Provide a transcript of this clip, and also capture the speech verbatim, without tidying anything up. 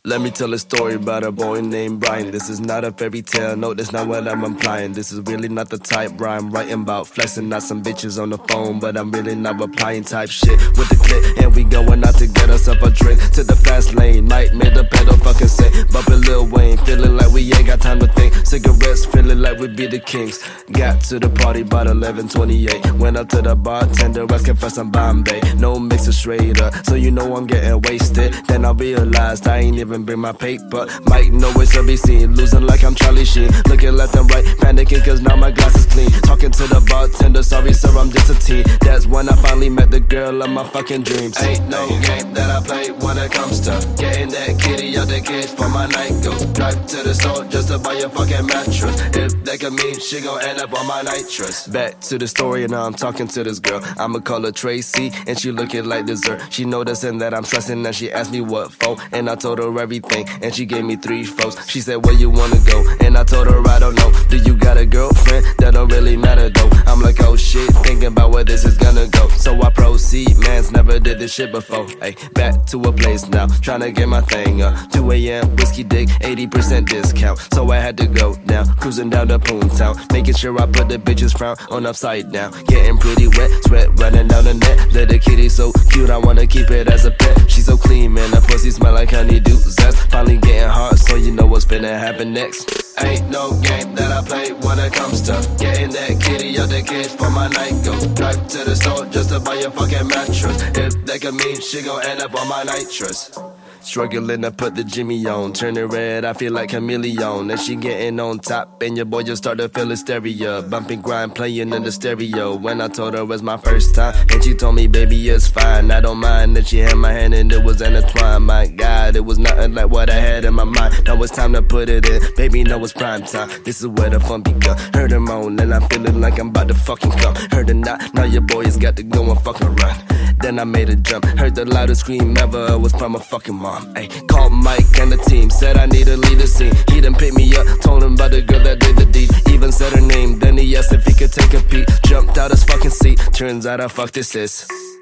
Let me tell a story about a boy named Brian. This is not a fairy tale, no, that's not what I'm implying. This is really not the type where I'm writing about flexing out some bitches on the phone, but I'm really not replying type shit with the clip. And we going out to get us up a drink to the fast lane. Nightmare the pedal fucking say, bumping Lil Wayne, feeling like we ain't got time to think. Cigarettes, feeling like we be the kings. Got to the party about eleven twenty-eight. Went up to the bartender, asking for some Bombay. No mixer straight up, so you know I'm getting wasted. Then I realized I ain't even bring my paper. Might know it's to be seen, losing like I'm Charlie Sheen. Looking left and right, panicking cause now my glass is clean. Talking to the bartender, sorry sir, I'm just a teen. That's when I finally met the girl of my fucking dreams. Ain't no game that I play when it comes to getting that kitty out the cage for my night. Go drive to the store just to buy a fucking mattress. If that could mean she gon' end up on my nitrous. Back to the story and now I'm talking to this girl. I'ma call her Tracy and she looking like dessert. She noticing that I'm stressing and she asked me what for. And I told her everything and she gave me three foes. She said where you wanna go and I told her I don't know. Do you got a girlfriend? That don't really matter though. I'm like oh shit, thinking about where this is gonna go. So I proceed, mans never did this shit before. Ay, back to a place now, tryna get my thing up. two a m whiskey dick, eighty percent discount. So I had to go now, cruising down to Poontown, making sure I put the bitches frown on upside down. Getting pretty wet, sweat running down the net. Little kitty so cute, I wanna keep it as a pet. She's so clean, man, her pussy smell like honeydew zest. Finally getting hard, so you know what's finna happen next. Ain't no game that I play when it comes to getting that kitty out the cage for my night. Go drive to the store just to buy a fucking mattress. If that could mean she gon' end up on my nitrous. Struggling to put the Jimmy on, turning red, I feel like chameleon. And she getting on top, and your boy just start to feel hysteria. Bumping grind, playing in the stereo. When I told her it was my first time, and she told me, baby, it's fine, I don't mind. Then she had my hand and it was intertwined. My God, it was nothing like what I had in my mind. Now it's time to put it in, baby, know it's prime time. This is where the fun begun. Heard her moan, and I'm feeling like I'm about to fucking come. Heard her not, now your boy has got to go and fucking run. Then I made a jump, heard the loudest scream ever, it was from my fucking mom. Ay, called Mike and the team, said I need to lead the scene. He done picked me up, told him about the girl that did the deed. Even said her name, then he asked if he could take a peek. Jumped out his fucking seat, turns out I fucked his sis.